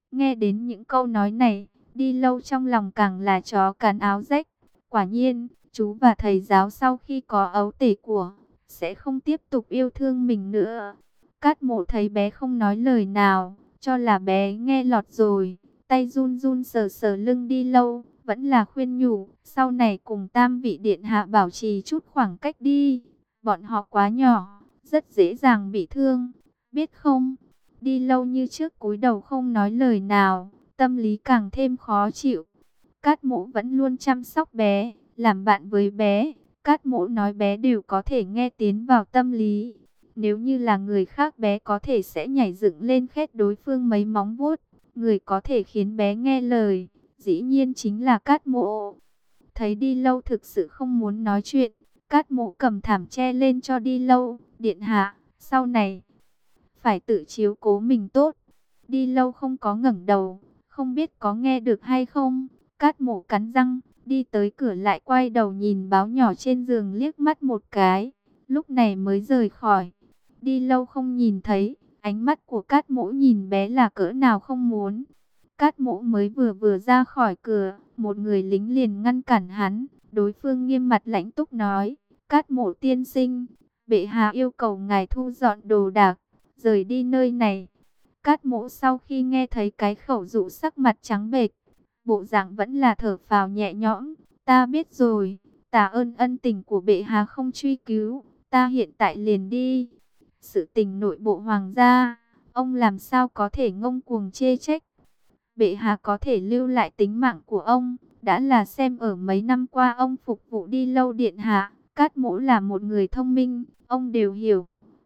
Nghe đến những câu nói này, Đi Lâu trong lòng càng là chó cắn áo rách. Quả nhiên, chú và thầy giáo sau khi có ấu tể của, sẽ không tiếp tục yêu thương mình nữa. Cát Mộ thấy bé không nói lời nào, cho là bé nghe lọt rồi. Tay run run sờ sờ lưng Đi Lâu, vẫn là khuyên nhủ, sau này cùng tam vị điện hạ bảo trì chút khoảng cách đi. Bọn họ quá nhỏ, rất dễ dàng bị thương, biết không? Đi Lâu như trước cúi đầu không nói lời nào, tâm lý càng thêm khó chịu. Cát Mộ vẫn luôn chăm sóc bé, làm bạn với bé. Cát Mộ nói bé đều có thể nghe tiến vào tâm lý. Nếu như là người khác bé có thể sẽ nhảy dựng lên khét đối phương mấy móng vuốt. Người có thể khiến bé nghe lời, dĩ nhiên chính là Cát Mộ. Thấy Đi Lâu thực sự không muốn nói chuyện, Cát Mộ cầm thảm che lên cho Đi Lâu. Điện hạ, sau này phải tự chiếu cố mình tốt. Đi Lâu không có ngẩng đầu, không biết có nghe được hay không. Cát Mộ cắn răng, đi tới cửa lại quay đầu nhìn báo nhỏ trên giường liếc mắt một cái, lúc này mới rời khỏi. Đi Lâu không nhìn thấy, ánh mắt của Cát Mộ nhìn bé là cỡ nào không muốn. Cát Mộ mới vừa ra khỏi cửa, một người lính liền ngăn cản hắn. Đối phương nghiêm mặt lãnh túc nói, Cát Mộ tiên sinh, bệ hạ yêu cầu ngài thu dọn đồ đạc, rời đi nơi này. Cát Mộ sau khi nghe thấy cái khẩu dụ sắc mặt trắng bệch, bộ dạng vẫn là thở phào nhẹ nhõm. Ta biết rồi, tạ ơn ân tình của bệ hạ không truy cứu, ta hiện tại liền đi. Sự tình nội bộ hoàng gia, ông làm sao có thể ngông cuồng chê trách. Bệ hạ có thể lưu lại tính mạng của ông, đã là xem ở mấy năm qua ông phục vụ Đi Lâu điện hạ. Cát Mỗ là một người thông minh, ông đều hiểu.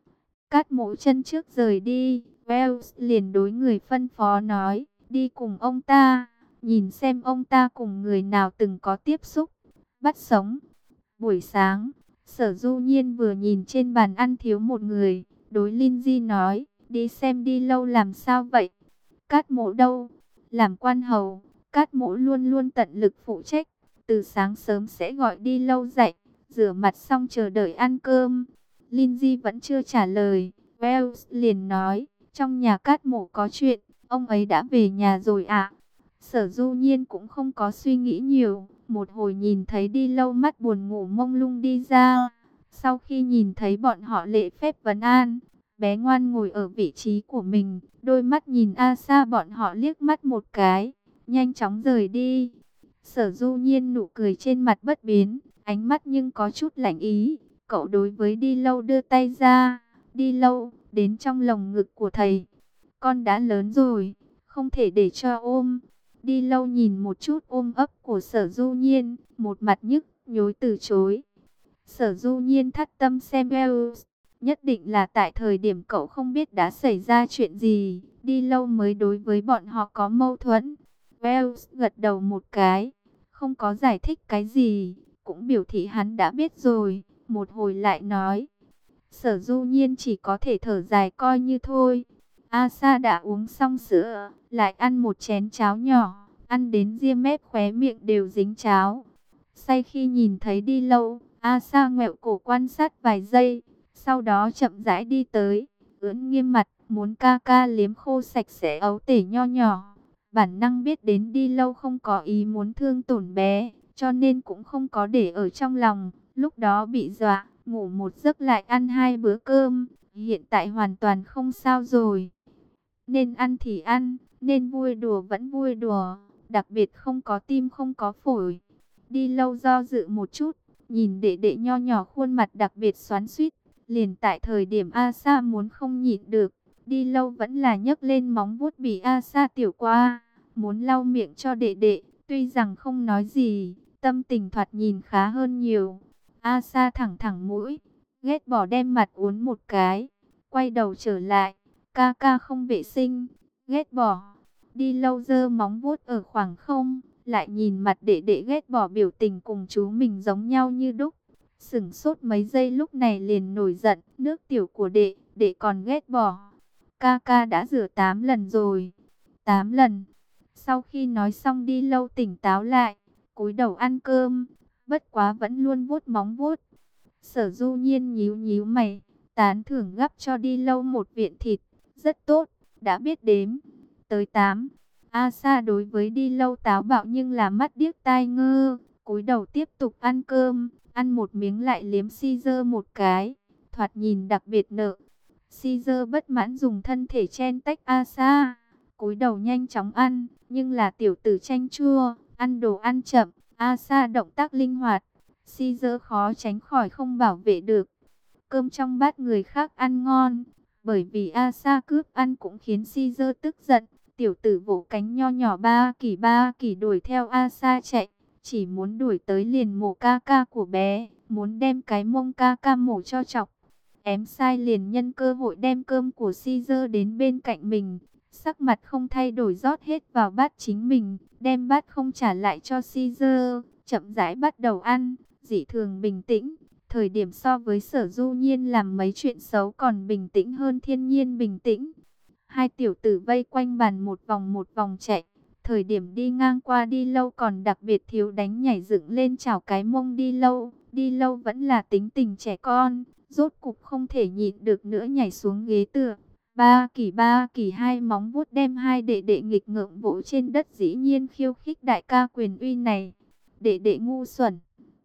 Cát Mỗ chân trước rời đi, Wells liền đối người phân phó nói, đi cùng ông ta, nhìn xem ông ta cùng người nào từng có tiếp xúc, bắt sống. Buổi sáng, Sở Du Nhiên vừa nhìn trên bàn ăn thiếu một người, đối Lindsay nói, đi xem Đi Lâu làm sao vậy. Cát Mỗ đâu? Làm quan hầu, Cát Mỗ luôn luôn tận lực phụ trách, từ sáng sớm sẽ gọi Đi Lâu dậy, rửa mặt xong chờ đợi ăn cơm. Lindsay vẫn chưa trả lời, Wells liền nói, trong nhà Cát Mỗ có chuyện, ông ấy đã về nhà rồi ạ. Sở Du Nhiên cũng không có suy nghĩ nhiều, một hồi nhìn thấy Đi Lâu mắt buồn ngủ mông lung đi ra. Sau khi nhìn thấy bọn họ lễ phép vấn an, bé ngoan ngồi ở vị trí của mình, đôi mắt nhìn Asa bọn họ liếc mắt một cái, nhanh chóng rời đi. Sở Du Nhiên nụ cười trên mặt bất biến, ánh mắt nhưng có chút lạnh ý. Cậu đối với Đi Lâu đưa tay ra, Đi Lâu, đến trong lồng ngực của thầy. Con đã lớn rồi, không thể để cho ôm. Đi Lâu nhìn một chút ôm ấp của Sở Du Nhiên, một mặt nhức nhối từ chối. Sở Du Nhiên thắt tâm xem Wells, nhất định là tại thời điểm cậu không biết đã xảy ra chuyện gì, Đi Lâu mới đối với bọn họ có mâu thuẫn. Wells gật đầu một cái, không có giải thích cái gì, cũng biểu thị hắn đã biết rồi, một hồi lại nói. Sở Du Nhiên chỉ có thể thở dài coi như thôi. Asa đã uống xong sữa, lại ăn một chén cháo nhỏ, ăn đến ria mép khóe miệng đều dính cháo. Say khi nhìn thấy Đi Lâu, Asa ngoẹo cổ quan sát vài giây, sau đó chậm rãi đi tới, ưỡn nghiêm mặt, muốn ca ca liếm khô sạch sẽ ấu tể nho nhỏ. Bản năng biết đến Đi Lâu không có ý muốn thương tổn bé, cho nên cũng không có để ở trong lòng, lúc đó bị dọa, ngủ một giấc lại ăn 2 bữa cơm, hiện tại hoàn toàn không sao rồi. Nên ăn thì ăn, nên vui đùa vẫn vui đùa, đặc biệt không có tim không có phổi. Đi Lâu do dự một chút, nhìn đệ đệ nho nhỏ khuôn mặt đặc biệt xoắn xuýt, liền tại thời điểm Asa muốn không nhịn được, Đi Lâu vẫn là nhấc lên móng vuốt bị Asa tiểu qua, muốn lau miệng cho đệ đệ, tuy rằng không nói gì, tâm tình thoạt nhìn khá hơn nhiều. Asa thẳng thẳng mũi, ghét bỏ đem mặt uốn một cái, quay đầu trở lại, ca ca không vệ sinh, ghét bỏ. Đi Lâu giơ móng vuốt ở khoảng không, lại nhìn mặt đệ đệ ghét bỏ biểu tình cùng chú mình giống nhau như đúc. Sửng sốt mấy giây lúc này liền nổi giận, nước tiểu của đệ, đệ còn ghét bỏ. Ca ca đã rửa 8 lần rồi. 8 lần. Sau khi nói xong Đi Lâu tỉnh táo lại, cúi đầu ăn cơm, bất quá vẫn luôn vuốt móng vuốt. Sở Du Nhiên nhíu nhíu mày, tán thưởng gắp cho Đi Lâu một viện thịt, rất tốt, đã biết đếm. Tới 8. Asa đối với đi lâu táo bạo nhưng là mắt điếc tai ngơ, cúi đầu tiếp tục ăn cơm, ăn một miếng lại liếm Caesar một cái, thoạt nhìn đặc biệt nợ. Caesar bất mãn dùng thân thể chen tách Asa, cúi đầu nhanh chóng ăn, nhưng là tiểu tử chanh chua, ăn đồ ăn chậm, Asa động tác linh hoạt, Caesar khó tránh khỏi không bảo vệ được. Cơm trong bát người khác ăn ngon, bởi vì Asa cướp ăn cũng khiến Caesar tức giận. Tiểu tử vỗ cánh nho nhỏ ba kỳ đuổi theo Asa chạy, chỉ muốn đuổi tới liền mổ ca ca của bé, muốn đem cái mông ca ca mổ cho chọc. Ém sai liền nhân cơ hội đem cơm của Caesar đến bên cạnh mình, sắc mặt không thay đổi rót hết vào bát chính mình, đem bát không trả lại cho Caesar, chậm rãi bắt đầu ăn, dị thường bình tĩnh. Thời điểm so với Sở Du Nhiên làm mấy chuyện xấu còn bình tĩnh hơn thiên nhiên bình tĩnh. Hai tiểu tử vây quanh bàn một vòng chạy. Thời điểm đi ngang qua đi lâu còn đặc biệt thiếu đánh nhảy dựng lên chào cái mông đi lâu. Đi lâu vẫn là tính tình trẻ con, rốt cục không thể nhịn được nữa nhảy xuống ghế tựa. Ba kỳ hai móng vuốt đem hai đệ đệ nghịch ngợm vỗ trên đất, dĩ nhiên khiêu khích đại ca quyền uy này. Đệ đệ ngu xuẩn,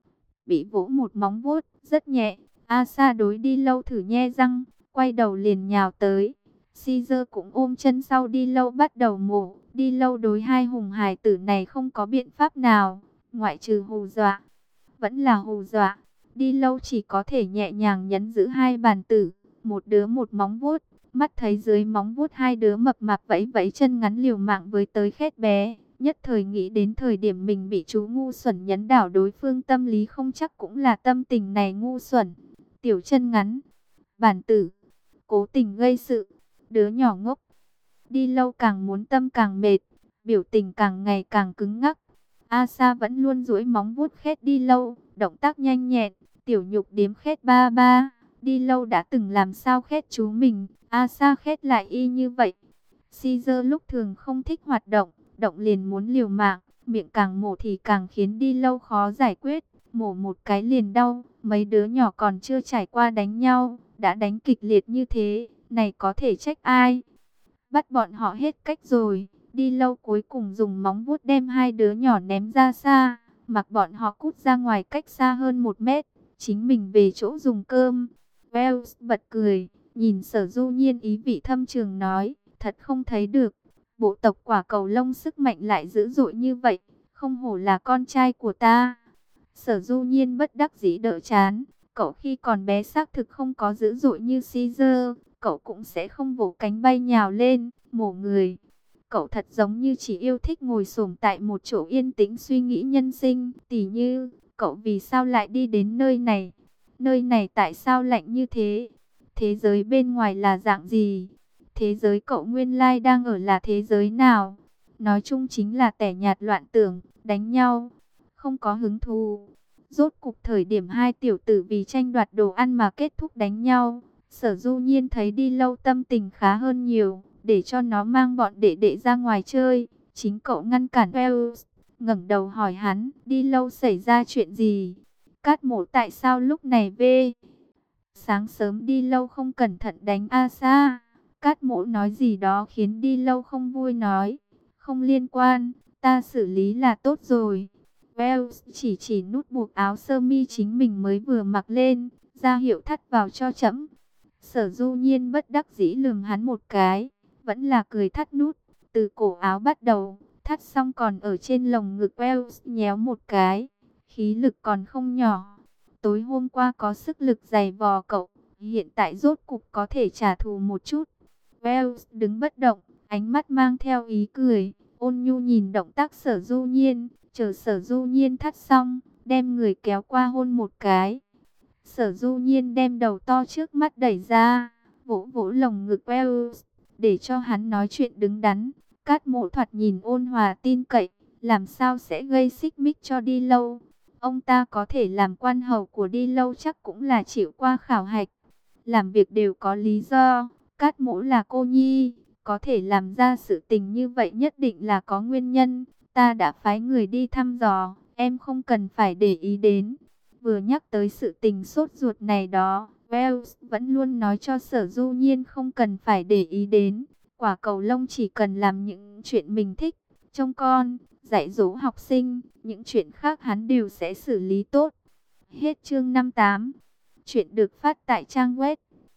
bị vỗ một móng vuốt rất nhẹ. Asa đối đi lâu thử nhe răng, quay đầu liền nhào tới. Caesar cũng ôm chân sau đi lâu bắt đầu mổ. Đi lâu đối hai hùng hài tử này không có biện pháp nào, ngoại trừ hù dọa. Vẫn là hù dọa. Đi lâu chỉ có thể nhẹ nhàng nhấn giữ hai bàn tử, một đứa một móng vuốt. Mắt thấy dưới móng vuốt hai đứa mập mạp vẫy vẫy chân ngắn liều mạng với tới khét bé. Nhất thời nghĩ đến thời điểm mình bị chú ngu xuẩn nhấn đảo đối phương, tâm lý không chắc cũng là tâm tình này ngu xuẩn. Tiểu chân ngắn, bản tử, cố tình gây sự, đứa nhỏ ngốc. Đi lâu càng muốn tâm càng mệt, biểu tình càng ngày càng cứng ngắc. Asa vẫn luôn duỗi móng vuốt khét đi lâu, động tác nhanh nhẹn, tiểu nhục điếm khét ba. Đi lâu đã từng làm sao khét chú mình, Asa khét lại y như vậy. Caesar lúc thường không thích hoạt động, động liền muốn liều mạng, miệng càng mổ thì càng khiến đi lâu khó giải quyết, mổ một cái liền đau. Mấy đứa nhỏ còn chưa trải qua đánh nhau, đã đánh kịch liệt như thế, này có thể trách ai? Bắt bọn họ hết cách rồi. Đi lâu cuối cùng dùng móng vuốt đem hai đứa nhỏ ném ra xa, mặc bọn họ cút ra ngoài cách xa hơn 1 mét, chính mình về chỗ dùng cơm. Wells bật cười, nhìn Sở Du Nhiên ý vị thâm trường nói, thật không thấy được, bộ tộc quả cầu lông sức mạnh lại dữ dội như vậy, không hổ là con trai của ta. Sở Du Nhiên bất đắc dĩ đỡ chán, cậu khi còn bé xác thực không có dữ dội như Caesar, cậu cũng sẽ không vỗ cánh bay nhào lên, mổ người. Cậu thật giống như chỉ yêu thích ngồi xổm tại một chỗ yên tĩnh suy nghĩ nhân sinh, tỉ như, cậu vì sao lại đi đến nơi này? Nơi này tại sao lạnh như thế? Thế giới bên ngoài là dạng gì? Thế giới cậu nguyên lai đang ở là thế giới nào? Nói chung chính là tẻ nhạt loạn tưởng, đánh nhau, không có hứng thú. Rốt cục thời điểm hai tiểu tử vì tranh đoạt đồ ăn mà kết thúc đánh nhau. Sở Du Nhiên thấy đi lâu tâm tình khá hơn nhiều, để cho nó mang bọn đệ đệ ra ngoài chơi. Chính cậu ngăn cản Wells, ngẩng đầu hỏi hắn, đi lâu xảy ra chuyện gì? Cát Mổ tại sao lúc này về? Sáng sớm đi lâu không cẩn thận đánh Asa. Cát Mổ nói gì đó khiến đi lâu không vui, nói, không liên quan, ta xử lý là tốt rồi. Wells chỉ nút buộc áo sơ mi chính mình mới vừa mặc lên, ra hiệu thắt vào cho chậm. Sở Du Nhiên bất đắc dĩ lườm hắn một cái, vẫn là cười thắt nút, từ cổ áo bắt đầu, thắt xong còn ở trên lồng ngực Wells nhéo một cái, khí lực còn không nhỏ. Tối hôm qua có sức lực giày vò cậu, hiện tại rốt cục có thể trả thù một chút. Wells đứng bất động, ánh mắt mang theo ý cười, ôn nhu nhìn động tác Sở Du Nhiên, chờ Sở Du Nhiên thắt xong, đem người kéo qua hôn một cái. Sở Du Nhiên đem đầu to trước mắt đẩy ra, vỗ vỗ lồng ngực Wells, để cho hắn nói chuyện đứng đắn. Cát Mộ thoạt nhìn ôn hòa tin cậy, làm sao sẽ gây xích mích cho đi lâu. Ông ta có thể làm quan hầu của đi lâu chắc cũng là chịu qua khảo hạch. Làm việc đều có lý do, Cát Mộ là cô nhi, có thể làm ra sự tình như vậy nhất định là có nguyên nhân. Ta đã phái người đi thăm dò, em không cần phải để ý đến. Vừa nhắc tới sự tình sốt ruột này đó, Wells vẫn luôn nói cho Sở Du Nhiên không cần phải để ý đến. Quả cầu lông chỉ cần làm những chuyện mình thích, trông con, dạy dỗ học sinh, những chuyện khác hắn đều sẽ xử lý tốt. Hết chương 58. Chuyện được phát tại trang web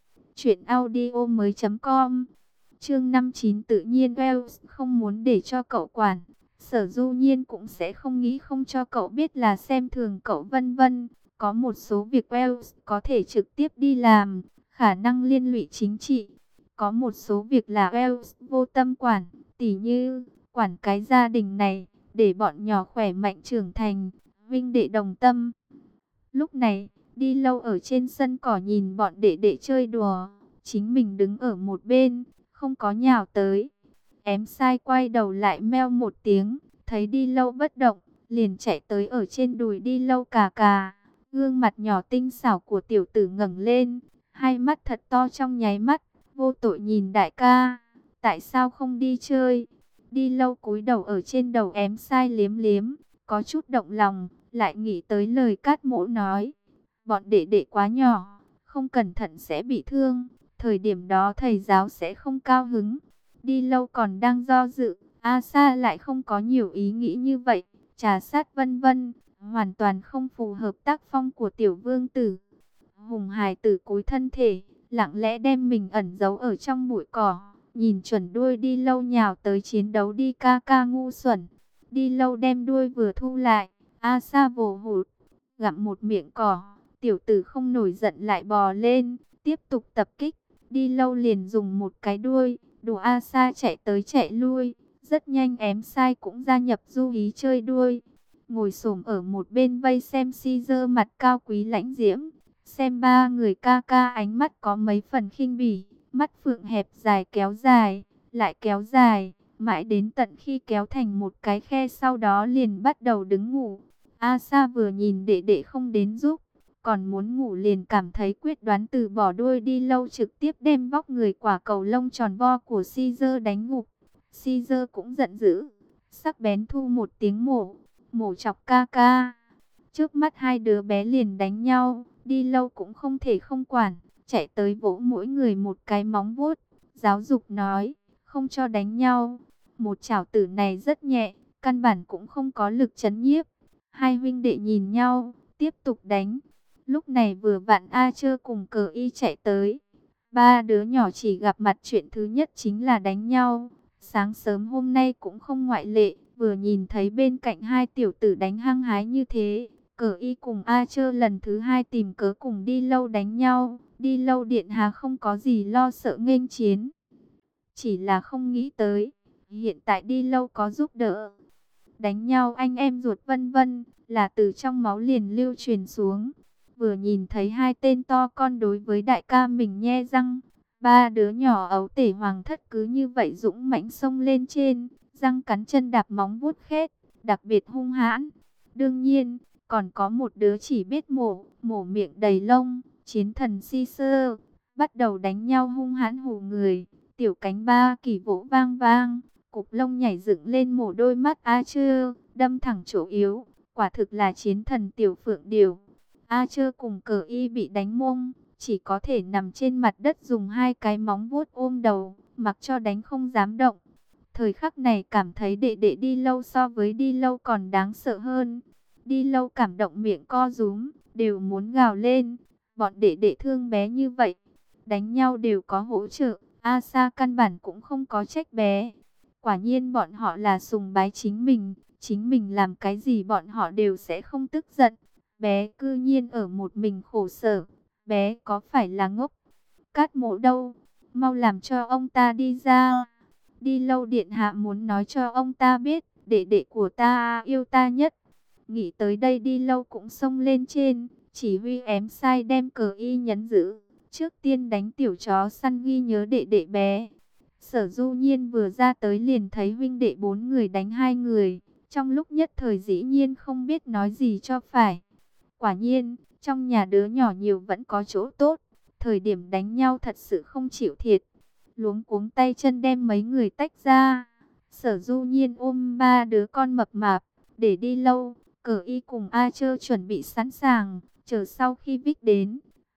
truyệnaudiomoi.com. Chương 59 tự nhiên Wells không muốn để cho cậu quản. Sở Du Nhiên cũng sẽ không nghĩ không cho cậu biết là xem thường cậu vân vân. Có một số việc Wells có thể trực tiếp đi làm, khả năng liên lụy chính trị. Có một số việc là Wells vô tâm quản, tỉ như quản cái gia đình này, để bọn nhỏ khỏe mạnh trưởng thành, vinh đệ đồng tâm. Lúc này, đi lâu ở trên sân cỏ nhìn bọn đệ đệ chơi đùa, chính mình đứng ở một bên, không có nhào tới. Ém sai quay đầu lại meo một tiếng, thấy đi lâu bất động, liền chạy tới ở trên đùi đi lâu cà cà. Gương mặt nhỏ tinh xảo của tiểu tử ngẩng lên, hai mắt thật to trong nháy mắt, vô tội nhìn đại ca, tại sao không đi chơi? Đi lâu cúi đầu ở trên đầu ém sai liếm liếm, có chút động lòng, lại nghĩ tới lời Cát Mỗ nói. Bọn đệ đệ quá nhỏ, không cẩn thận sẽ bị thương, thời điểm đó thầy giáo sẽ không cao hứng. Đi lâu còn đang do dự, A Sa lại không có nhiều ý nghĩ như vậy, trà sát vân vân, hoàn toàn không phù hợp tác phong của tiểu vương tử. Hùng hài tử cúi thân thể, lặng lẽ đem mình ẩn giấu ở trong bụi cỏ, nhìn chuẩn đuôi đi lâu nhào tới chiến đấu đi ca ca ngu xuẩn. Đi lâu đem đuôi vừa thu lại, A Sa vồ hụt, gặm một miệng cỏ, tiểu tử không nổi giận lại bò lên, tiếp tục tập kích. Đi lâu liền dùng một cái đuôi, đùa A Sa chạy tới chạy lui, rất nhanh ém sai cũng gia nhập du hí chơi đuôi. Ngồi xổm ở một bên vây xem Caesar mặt cao quý lãnh diễm, xem ba người ca ca ánh mắt có mấy phần khinh bỉ, mắt phượng hẹp dài kéo dài, lại kéo dài, mãi đến tận khi kéo thành một cái khe sau đó liền bắt đầu đứng ngủ. A Sa vừa nhìn đệ đệ không đến giúp, còn muốn ngủ liền cảm thấy quyết đoán từ bỏ đuôi đi lâu trực tiếp đem vóc người quả cầu lông tròn vo của Caesar đánh ngục. Caesar cũng giận dữ, sắc bén thu một tiếng mổ, mổ chọc ca ca. Trước mắt hai đứa bé liền đánh nhau, đi lâu cũng không thể không quản, chạy tới vỗ mỗi người một cái móng vuốt, giáo dục nói, không cho đánh nhau. Một chảo tử này rất nhẹ, căn bản cũng không có lực chấn nhiếp. Hai huynh đệ nhìn nhau, tiếp tục đánh. Lúc này vừa vặn A Chơ cùng Cờ Y chạy tới. Ba đứa nhỏ chỉ gặp mặt chuyện thứ nhất chính là đánh nhau. Sáng sớm hôm nay cũng không ngoại lệ, vừa nhìn thấy bên cạnh hai tiểu tử đánh hăng hái như thế, Cờ Y cùng A Chơ lần thứ hai tìm cớ cùng đi lâu đánh nhau. Đi lâu điện hạ không có gì lo sợ nghênh chiến, chỉ là không nghĩ tới hiện tại đi lâu có giúp đỡ. Đánh nhau anh em ruột vân vân là từ trong máu liền lưu truyền xuống. Vừa nhìn thấy hai tên to con đối với đại ca mình nhe răng, ba đứa nhỏ ấu tể hoàng thất cứ như vậy dũng mãnh xông lên trên, răng cắn chân đạp móng vuốt khét, đặc biệt hung hãn. Đương nhiên, còn có một đứa chỉ biết mổ miệng đầy lông, chiến thần Caesar, bắt đầu đánh nhau hung hãn hù người. Tiểu cánh ba kỳ vỗ vang vang, cục lông nhảy dựng lên mổ đôi mắt A Chơ, đâm thẳng chỗ yếu, quả thực là chiến thần tiểu phượng điều. A Chơ cùng Cờ Y bị đánh mông, chỉ có thể nằm trên mặt đất dùng hai cái móng vuốt ôm đầu, mặc cho đánh không dám động. Thời khắc này cảm thấy đệ đệ đi lâu so với đi lâu còn đáng sợ hơn. Đi lâu cảm động miệng co rúm, đều muốn gào lên. Bọn đệ đệ thương bé như vậy, đánh nhau đều có hỗ trợ, A Sa căn bản cũng không có trách bé. Quả nhiên bọn họ là sùng bái chính mình làm cái gì bọn họ đều sẽ không tức giận. Bé cư nhiên ở một mình khổ sở, bé có phải là ngốc? Cát Mỗ đâu? Mau làm cho ông ta đi ra. Đi lâu điện hạ muốn nói cho ông ta biết, đệ đệ của ta yêu ta nhất. Nghĩ tới đây đi lâu cũng xông lên trên, chỉ huy ém sai đem Cờ Y nhấn giữ. Trước tiên đánh tiểu chó săn ghi nhớ đệ đệ bé. Sở Du Nhiên vừa ra tới liền thấy huynh đệ bốn người đánh hai người. Trong lúc nhất thời dĩ nhiên không biết nói gì cho phải. Quả nhiên, trong nhà đứa nhỏ nhiều vẫn có chỗ tốt. Thời điểm đánh nhau thật sự không chịu thiệt. Luống cuống tay chân đem mấy người tách ra. Sở Du Nhiên ôm ba đứa con mập mạp, để đi lâu. Cờ Y cùng A Chơ chuẩn bị sẵn sàng, chờ sau khi Vích đến.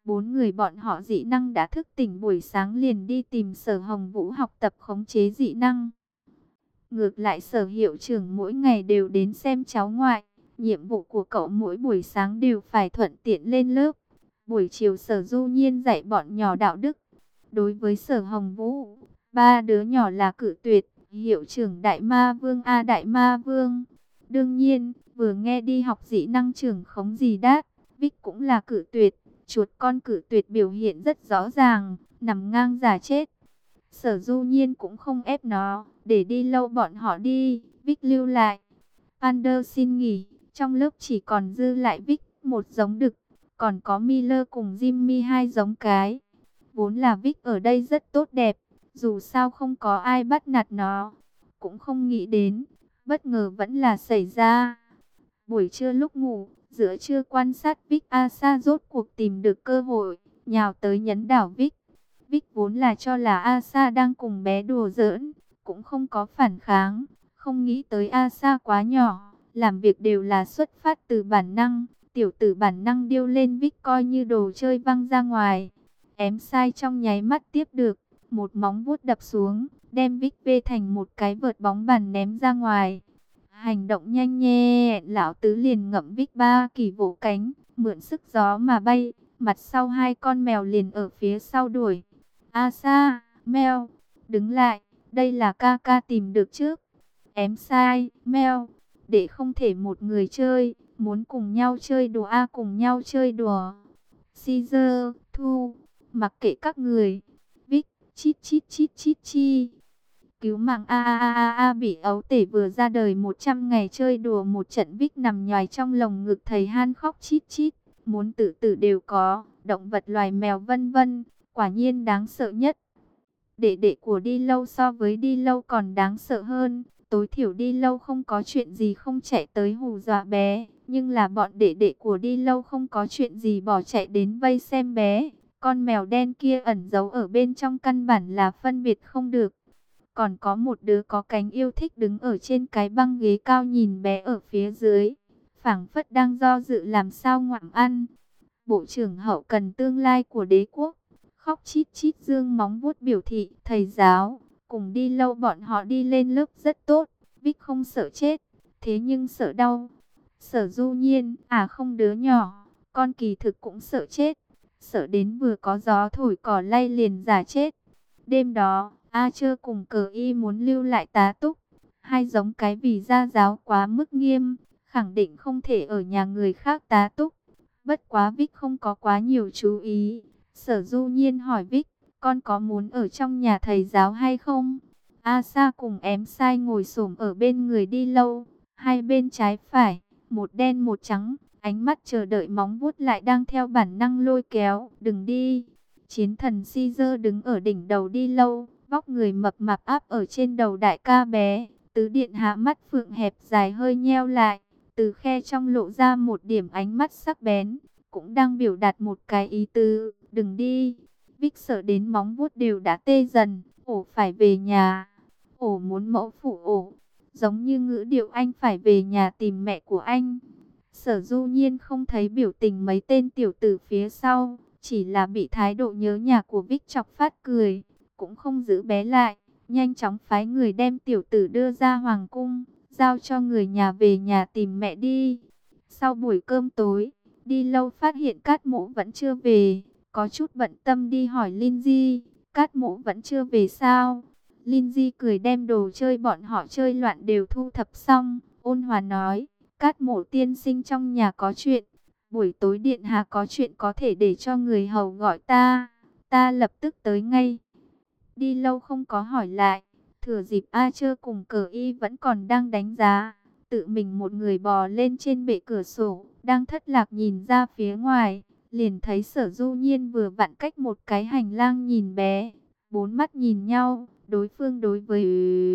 Bốn người bọn họ dị năng đã thức tỉnh, buổi sáng liền đi tìm Sở Hồng Vũ học tập khống chế dị năng. Ngược lại Sở hiệu trưởng mỗi ngày đều đến xem cháu ngoại. Nhiệm vụ của cậu mỗi buổi sáng đều phải thuận tiện lên lớp. Buổi chiều Sở Du Nhiên dạy bọn nhỏ đạo đức. Đối với Sở Hồng Vũ, ba đứa nhỏ là cự tuyệt. Hiệu trưởng Đại Ma Vương Đại Ma Vương. Đương nhiên, vừa nghe đi học dị năng trưởng khống gì đát, Vic cũng là cự tuyệt. Chuột con cự tuyệt biểu hiện rất rõ ràng, nằm ngang giả chết. Sở Du Nhiên cũng không ép nó, để đi lâu bọn họ đi, Vic lưu lại. Pander xin nghỉ, trong lớp chỉ còn dư lại Vic, một giống đực, còn có Miller cùng Jimmy hai giống cái. Vốn là Vic ở đây rất tốt đẹp, dù sao không có ai bắt nạt nó, cũng không nghĩ đến, bất ngờ vẫn là xảy ra. Buổi trưa lúc ngủ, giữa trưa quan sát Vic, Asa rốt cuộc tìm được cơ hội, nhào tới nhấn đảo Vic. Vic vốn là cho là Asa đang cùng bé đùa giỡn, cũng không có phản kháng, không nghĩ tới Asa quá nhỏ, làm việc đều là xuất phát từ bản năng, tiểu tử bản năng điêu lên Vic coi như đồ chơi văng ra ngoài. Ém sai trong nháy mắt tiếp được, một móng vuốt đập xuống, đem Vic vê thành một cái vợt bóng bàn ném ra ngoài. Hành động nhanh nhẹn, lão tứ liền ngậm Vic ba kỳ vỗ cánh, mượn sức gió mà bay, mặt sau hai con mèo liền ở phía sau đuổi. Asa, mèo, đứng lại, đây là ca ca tìm được trước. Ém sai, mèo, để không thể một người chơi, muốn cùng nhau chơi đùa cùng nhau chơi đùa. Caesar, Thu, mặc kệ các người. Vic, chít chít chít chít chi. Cứu mạng bị ấu tể vừa ra đời 100 ngày chơi đùa một trận. Vic nằm nhoài trong lồng ngực thầy Han khóc chít chít. Muốn tự tử đều có, động vật loài mèo vân vân, quả nhiên đáng sợ nhất. Đệ đệ của Đi Lâu so với Đi Lâu còn đáng sợ hơn. Tối thiểu Đi Lâu không có chuyện gì không chạy tới hù dọa bé, nhưng là bọn đệ đệ của Đi Lâu không có chuyện gì bỏ chạy đến vây xem bé. Con mèo đen kia ẩn giấu ở bên trong căn bản là phân biệt không được. Còn có một đứa có cánh yêu thích đứng ở trên cái băng ghế cao nhìn bé ở phía dưới, phảng phất đang do dự làm sao ngoạm ăn. Bộ trưởng hậu cần tương lai của đế quốc, khóc chít chít dương móng vuốt biểu thị thầy giáo, cùng Đi Lâu bọn họ đi lên lớp rất tốt, Vic không sợ chết, thế nhưng sợ đau. Sở Du Nhiên, không đứa nhỏ, con kỳ thực cũng sợ chết, sợ đến vừa có gió thổi cỏ lay liền giả chết. Đêm đó, Archer cùng Cờ Y muốn lưu lại tá túc, hai giống cái vì gia giáo quá mức nghiêm, khẳng định không thể ở nhà người khác tá túc. Bất quá Vic không có quá nhiều chú ý. Sở Du Nhiên hỏi Vic, con có muốn ở trong nhà thầy giáo hay không? Asa cùng Ém sai ngồi xổm ở bên người Đi Lâu, hai bên trái phải, một đen một trắng, ánh mắt chờ đợi móng vuốt lại đang theo bản năng lôi kéo, đừng đi. Chiến thần Caesar đứng ở đỉnh đầu Đi Lâu, vóc người mập mạp áp ở trên đầu đại ca bé, tứ điện hạ mắt phượng hẹp dài hơi nheo lại, từ khe trong lộ ra một điểm ánh mắt sắc bén, cũng đang biểu đạt một cái ý tứ, đừng đi. Vic sợ đến móng vuốt đều đã tê dần, ổ phải về nhà, ổ muốn mẫu phụ ổ, giống như ngữ điệu anh phải về nhà tìm mẹ của anh. Sở Du Nhiên không thấy biểu tình mấy tên tiểu tử phía sau, chỉ là bị thái độ nhớ nhà của Vic chọc phát cười, cũng không giữ bé lại, nhanh chóng phái người đem tiểu tử đưa ra hoàng cung, giao cho người nhà về nhà tìm mẹ đi. Sau buổi cơm tối, Đi Lâu phát hiện Cát Mộ vẫn chưa về, có chút bận tâm đi hỏi Lindsay, Cát Mộ vẫn chưa về sao? Lindsay cười đem đồ chơi bọn họ chơi loạn đều thu thập xong, ôn hòa nói, Cát Mộ tiên sinh trong nhà có chuyện, buổi tối điện hạ có chuyện có thể để cho người hầu gọi ta, ta lập tức tới ngay. Đi Lâu không có hỏi lại, thừa dịp Archer cùng Cờ Y vẫn còn đang đánh giá, tự mình một người bò lên trên bệ cửa sổ, đang thất lạc nhìn ra phía ngoài, liền thấy Sở Du Nhiên vừa vặn cách một cái hành lang nhìn bé, bốn mắt nhìn nhau, đối phương đối với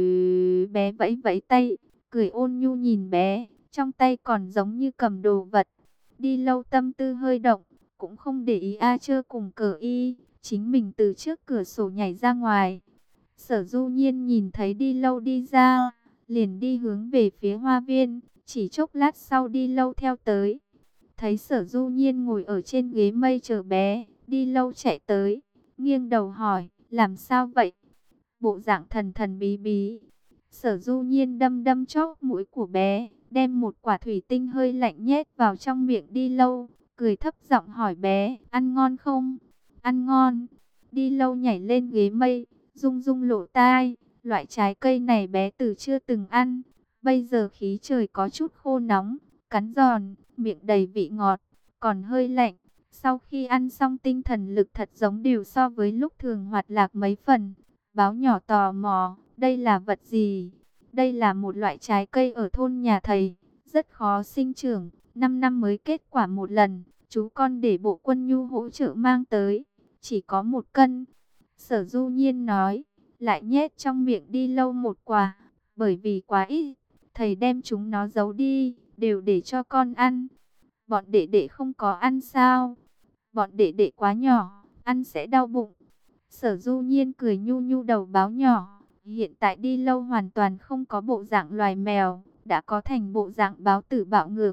bé vẫy vẫy tay, cười ôn nhu nhìn bé, trong tay còn giống như cầm đồ vật. Đi Lâu tâm tư hơi động, cũng không để ý Archer cùng Cờ Y, chính mình từ trước cửa sổ nhảy ra ngoài. Sở Du Nhiên nhìn thấy Đi Lâu đi ra, liền đi hướng về phía hoa viên, chỉ chốc lát sau Đi Lâu theo tới. Thấy Sở Du Nhiên ngồi ở trên ghế mây chờ bé, Đi Lâu chạy tới, nghiêng đầu hỏi, làm sao vậy? Bộ dạng thần thần bí bí. Sở Du Nhiên đâm đâm chóp mũi của bé, đem một quả thủy tinh hơi lạnh nhét vào trong miệng Đi Lâu, cười thấp giọng hỏi bé, ăn ngon không? Ăn ngon. Đi Lâu nhảy lên ghế mây, rung rung lỗ tai, loại trái cây này bé từ chưa từng ăn. Bây giờ khí trời có chút khô nóng, cắn giòn, miệng đầy vị ngọt, còn hơi lạnh. Sau khi ăn xong tinh thần lực thật giống đều so với lúc thường hoạt lạc mấy phần. Báo nhỏ tò mò, đây là vật gì? Đây là một loại trái cây ở thôn nhà thầy, rất khó sinh trưởng, 5 năm mới kết quả một lần. Chú con để bộ quân nhu hỗ trợ mang tới, chỉ có 1 cân. Sở Du Nhiên nói, lại nhét trong miệng Đi Lâu một quả, bởi vì quá ít, thầy đem chúng nó giấu đi, đều để cho con ăn. Bọn đệ đệ không có ăn sao? Bọn đệ đệ quá nhỏ, ăn sẽ đau bụng. Sở Du Nhiên cười nhu nhu đầu báo nhỏ. Hiện tại Đi Lâu hoàn toàn không có bộ dạng loài mèo, đã có thành bộ dạng báo tử bạo ngược.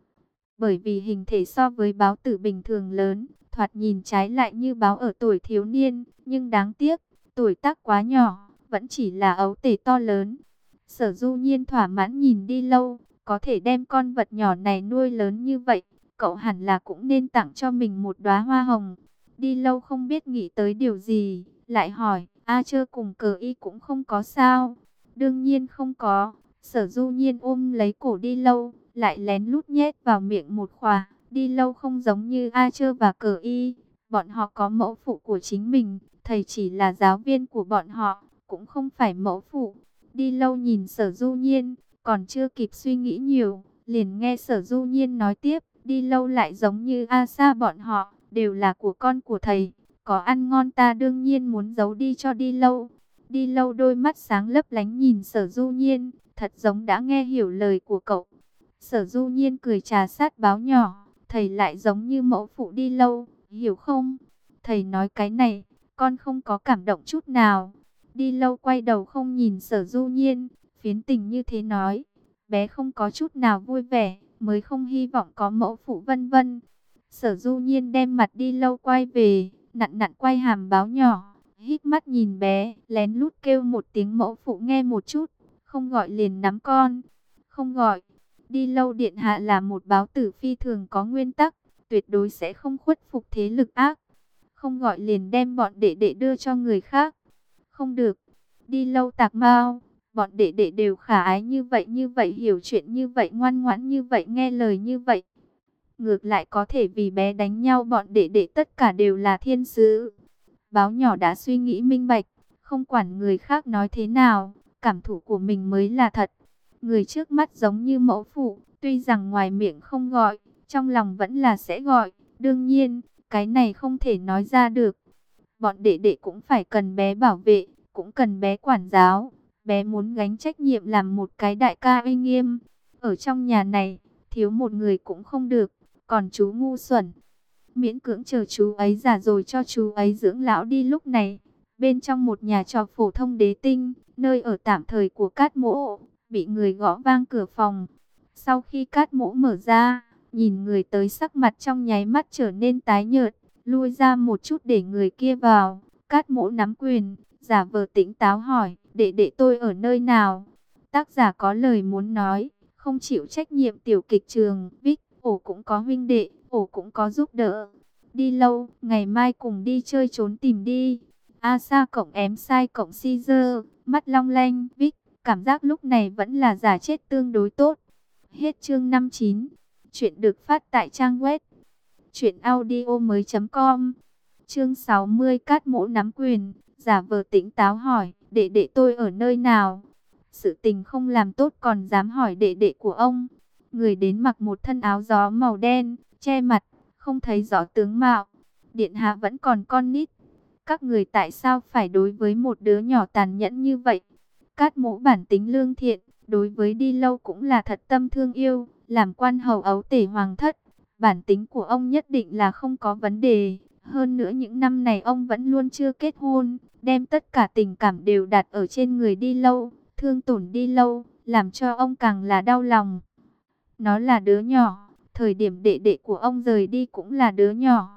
Bởi vì hình thể so với báo tử bình thường lớn, thoạt nhìn trái lại như báo ở tuổi thiếu niên, nhưng đáng tiếc, tuổi tác quá nhỏ, vẫn chỉ là ấu tể to lớn. Sở Du Nhiên thỏa mãn nhìn Đi Lâu, có thể đem con vật nhỏ này nuôi lớn như vậy, cậu hẳn là cũng nên tặng cho mình một đóa hoa hồng. Đi Lâu không biết nghĩ tới điều gì, lại hỏi, A Chơ cùng Cờ Y cũng không có sao? Đương nhiên không có. Sở Du Nhiên ôm lấy cổ Đi Lâu, lại lén lút nhét vào miệng một khỏa. Đi Lâu không giống như A Chơ và Cờ Y, bọn họ có mẫu phụ của chính mình, thầy chỉ là giáo viên của bọn họ, cũng không phải mẫu phụ. Đi Lâu nhìn Sở Du Nhiên, còn chưa kịp suy nghĩ nhiều, liền nghe Sở Du Nhiên nói tiếp, Đi Lâu lại giống như A Sa bọn họ, đều là của con của thầy, có ăn ngon ta đương nhiên muốn giấu đi cho Đi Lâu. Đi Lâu đôi mắt sáng lấp lánh nhìn Sở Du Nhiên, thật giống đã nghe hiểu lời của cậu. Sở Du Nhiên cười trà sát báo nhỏ, thầy lại giống như mẫu phụ Đi Lâu, hiểu không? Thầy nói cái này, con không có cảm động chút nào. Đi Lâu quay đầu không nhìn Sở Du Nhiên, phiến tình như thế nói, bé không có chút nào vui vẻ, mới không hy vọng có mẫu phụ vân vân. Sở Du Nhiên đem mặt Đi Lâu quay về, nặn nặn quay hàm báo nhỏ, híp mắt nhìn bé, lén lút kêu một tiếng mẫu phụ nghe một chút, không gọi liền nắm con, không gọi. Đi Lâu điện hạ là một báo tử phi thường có nguyên tắc, tuyệt đối sẽ không khuất phục thế lực ác, không gọi liền đem bọn đệ đệ đưa cho người khác. Không được. Đi Lâu tạc mau, bọn đệ đệ đều khả ái như vậy hiểu chuyện như vậy, ngoan ngoãn như vậy, nghe lời như vậy. Ngược lại có thể vì bé đánh nhau, bọn đệ đệ tất cả đều là thiên sứ. Báo nhỏ đã suy nghĩ minh bạch, không quản người khác nói thế nào, cảm thụ của mình mới là thật. Người trước mắt giống như mẫu phụ, tuy rằng ngoài miệng không gọi, trong lòng vẫn là sẽ gọi. Đương nhiên, cái này không thể nói ra được. Bọn đệ đệ cũng phải cần bé bảo vệ, cũng cần bé quản giáo. Bé muốn gánh trách nhiệm làm một cái đại ca uy nghiêm. Ở trong nhà này, thiếu một người cũng không được. Còn chú ngu xuẩn, miễn cưỡng chờ chú ấy già rồi cho chú ấy dưỡng lão đi. Lúc này, bên trong một nhà trọ phổ thông Đế Tinh, nơi ở tạm thời của Cát Mỗ, bị người gõ vang cửa phòng. Sau khi Cát Mỗ mở ra, nhìn người tới, sắc mặt trong nháy mắt trở nên tái nhợt, lui ra một chút để người kia vào. Cát Mỗ nắm quyền, giả vờ tỉnh táo hỏi, đệ đệ tôi ở nơi nào? Tác giả có lời muốn nói, không chịu trách nhiệm tiểu kịch trường Vic, ổ cũng có huynh đệ, ổ cũng có giúp đỡ. Đi Lâu, ngày mai cùng đi chơi trốn tìm đi. A Sa cộng ém sai cộng Caesar, mắt long lanh, Vic, cảm giác lúc này vẫn là giả chết tương đối tốt. Hết chương 59. Chuyện được phát tại trang web truyệnaudiomoi.com. Chương 60, Cát Mỗ nắm quyền, giả vờ tỉnh táo hỏi, đệ đệ tôi ở nơi nào? Sự tình không làm tốt còn dám hỏi đệ đệ của ông. Người đến mặc một thân áo gió màu đen, che mặt, không thấy rõ tướng mạo. Điện hạ vẫn còn con nít. Các người tại sao phải đối với một đứa nhỏ tàn nhẫn như vậy? Cát Mỗ bản tính lương thiện, đối với Đi Lâu cũng là thật tâm thương yêu. Làm quan hầu ấu tể hoàng thất, bản tính của ông nhất định là không có vấn đề. Hơn nữa những năm này ông vẫn luôn chưa kết hôn, đem tất cả tình cảm đều đặt ở trên người Đi Lâu, thương tổn Đi Lâu, làm cho ông càng là đau lòng. Nó là đứa nhỏ, thời điểm đệ đệ của ông rời đi cũng là đứa nhỏ.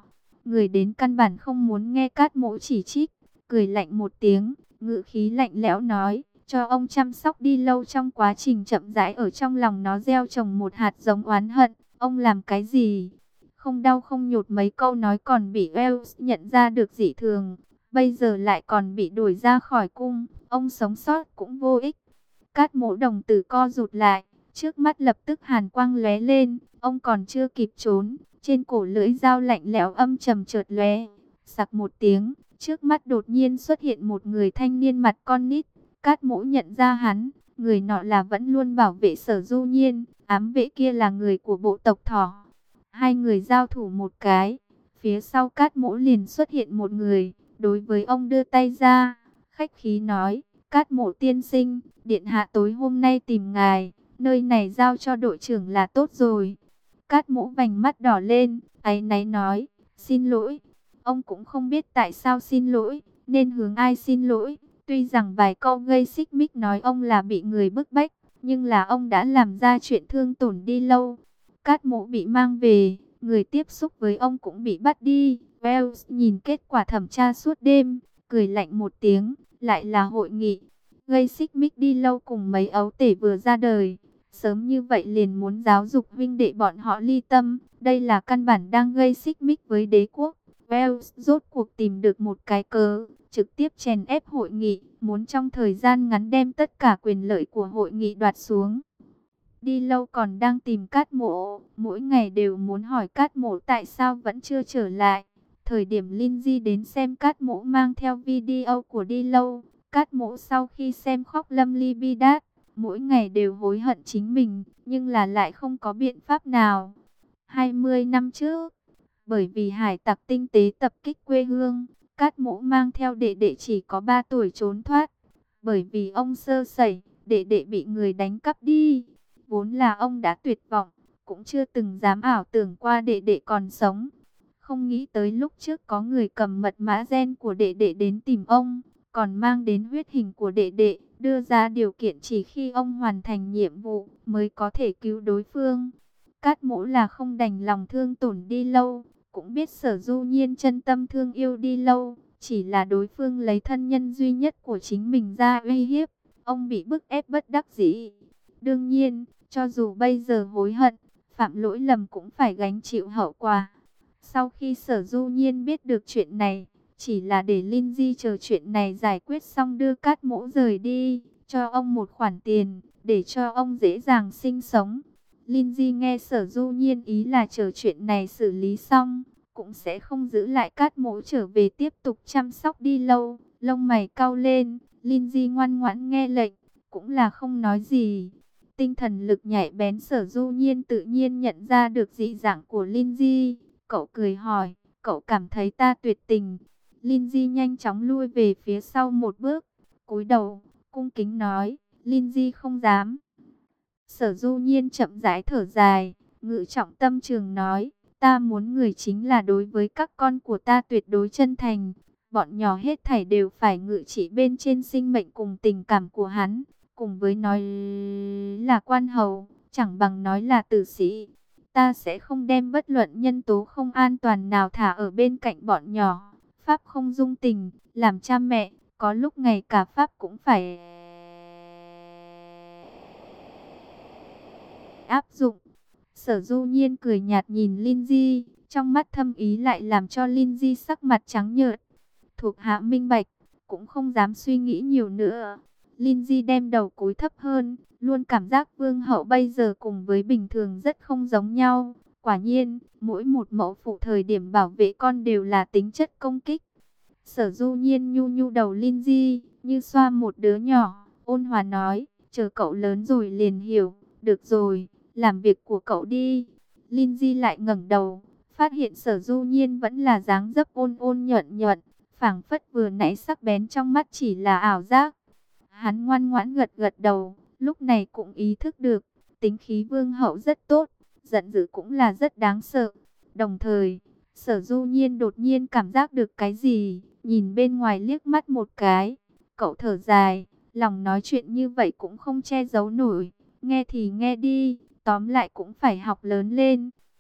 Người đến căn bản không muốn nghe Cát Mỗ chỉ trích, cười lạnh một tiếng, ngữ khí lạnh lẽo nói, cho ông chăm sóc đi lâu. Trong quá trình chậm rãi ở trong lòng nó gieo trồng một hạt giống oán hận. Ông làm cái gì? Không đau không nhột mấy câu nói còn bị Wells nhận ra được dị thường. Bây giờ lại còn bị đuổi ra khỏi cung. Ông sống sót cũng vô ích. Cát Mỗ đồng tử co rụt lại. Trước mắt lập tức hàn quang lóe lên. Ông còn chưa kịp trốn. Trên cổ lưỡi dao lạnh lẽo âm trầm chợt lóe. Sặc một tiếng. Trước mắt đột nhiên xuất hiện một người thanh niên mặt con nít. Cát Mỗ nhận ra hắn. Người nọ là vẫn luôn bảo vệ Sở Du Nhiên. Ám vệ kia là người của bộ tộc Thỏ. Hai người giao thủ một cái. Phía sau Cát Mỗ liền xuất hiện một người. Đối với ông đưa tay ra. Khách khí nói. Cát Mỗ tiên sinh. Điện hạ tối hôm nay tìm ngài. Nơi này giao cho đội trưởng là tốt rồi. Cát Mỗ vành mắt đỏ lên. Áy náy nói. Xin lỗi. Ông cũng không biết tại sao xin lỗi. Nên hướng ai xin lỗi. Tuy rằng vài câu gây xích mích nói ông là bị người bức bách. Nhưng là ông đã làm ra chuyện thương tổn đi lâu. Cát Mỗ bị mang về, người tiếp xúc với ông cũng bị bắt đi. Wells nhìn kết quả thẩm tra suốt đêm, cười lạnh một tiếng, lại là hội nghị. Gây xích mích đi lâu cùng mấy ấu tể vừa ra đời. Sớm như vậy liền muốn giáo dục huynh đệ bọn họ ly tâm. Đây là căn bản đang gây xích mích với đế quốc. Wells rốt cuộc tìm được một cái cớ, trực tiếp chèn ép hội nghị, muốn trong thời gian ngắn đem tất cả quyền lợi của hội nghị đoạt xuống. Đi lâu còn đang tìm Cát Mỗ, mỗi ngày đều muốn hỏi Cát Mỗ tại sao vẫn chưa trở lại. Thời điểm Lindsay đến xem Cát Mỗ mang theo video của Đi lâu, Cát Mỗ sau khi xem khóc lâm ly bi đát, mỗi ngày đều hối hận chính mình, nhưng là lại không có biện pháp nào. 20 năm trước, bởi vì hải tặc tinh tế tập kích quê hương, Cát Mỗ mang theo đệ đệ chỉ có 3 tuổi trốn thoát. Bởi vì ông sơ sẩy, đệ đệ bị người đánh cắp đi. Vốn là ông đã tuyệt vọng, cũng chưa từng dám ảo tưởng qua đệ đệ còn sống. Không nghĩ tới lúc trước có người cầm mật mã gen của đệ đệ đến tìm ông, còn mang đến huyết hình của đệ đệ, đưa ra điều kiện chỉ khi ông hoàn thành nhiệm vụ mới có thể cứu đối phương. Cát Mỗ là không đành lòng thương tổn Đi lâu, cũng biết Sở Du Nhiên chân tâm thương yêu Đi lâu, chỉ là đối phương lấy thân nhân duy nhất của chính mình ra uy hiếp, ông bị bức ép bất đắc dĩ. Đương nhiên, cho dù bây giờ hối hận, phạm lỗi lầm cũng phải gánh chịu hậu quả. Sau khi Sở Du Nhiên biết được chuyện này, chỉ là để Lindsay chờ chuyện này giải quyết xong đưa Cát Mỗ rời đi, cho ông một khoản tiền, để cho ông dễ dàng sinh sống. Lindsay nghe Sở Du Nhiên ý là chờ chuyện này xử lý xong, cũng sẽ không giữ lại Cát Mỗ trở về tiếp tục chăm sóc Đi lâu. Lông mày cau lên, Lindsay ngoan ngoãn nghe lệnh, cũng là không nói gì. Tinh thần lực nhạy bén Sở Du Nhiên tự nhiên nhận ra được dị dạng của Lindsay. Cậu cười hỏi, cậu cảm thấy ta tuyệt tình. Lindsay nhanh chóng lui về phía sau một bước, cúi đầu, cung kính nói, Lindsay không dám. Sở Du Nhiên chậm rãi thở dài, ngự trọng tâm trường nói, ta muốn người chính là đối với các con của ta tuyệt đối chân thành. Bọn nhỏ hết thảy đều phải ngự trị bên trên sinh mệnh cùng tình cảm của hắn. Cùng với nói là quan hầu, chẳng bằng nói là tử sĩ. Ta sẽ không đem bất luận nhân tố không an toàn nào thả ở bên cạnh bọn nhỏ. Pháp không dung tình, làm cha mẹ, có lúc ngay cả Pháp cũng phải áp dụng. Sở Du Nhiên cười nhạt nhìn Lindsay, trong mắt thâm ý lại làm cho Lindsay sắc mặt trắng nhợt. Thuộc hạ minh bạch, cũng không dám suy nghĩ nhiều nữa. Lindsay đem đầu cúi thấp hơn, luôn cảm giác vương hậu bây giờ cùng với bình thường rất không giống nhau. Quả nhiên, mỗi một mẫu phụ thời điểm bảo vệ con đều là tính chất công kích. Sở Du Nhiên nhu nhu đầu Lindsay, như xoa một đứa nhỏ, ôn hòa nói, chờ cậu lớn rồi liền hiểu, được rồi, làm việc của cậu đi. Lindsay lại ngẩng đầu, phát hiện Sở Du Nhiên vẫn là dáng dấp ôn ôn nhuận nhuận, phảng phất vừa nãy sắc bén trong mắt chỉ là ảo giác. Hắn ngoan ngoãn gật gật đầu, lúc này cũng ý thức được, tính khí vương hậu rất tốt, giận dữ cũng là rất đáng sợ. Đồng thời, Sở Du Nhiên đột nhiên cảm giác được cái gì, nhìn bên ngoài liếc mắt một cái. Cậu thở dài, lòng nói chuyện như vậy cũng không che giấu nổi, nghe thì nghe đi, tóm lại cũng phải học lớn lên.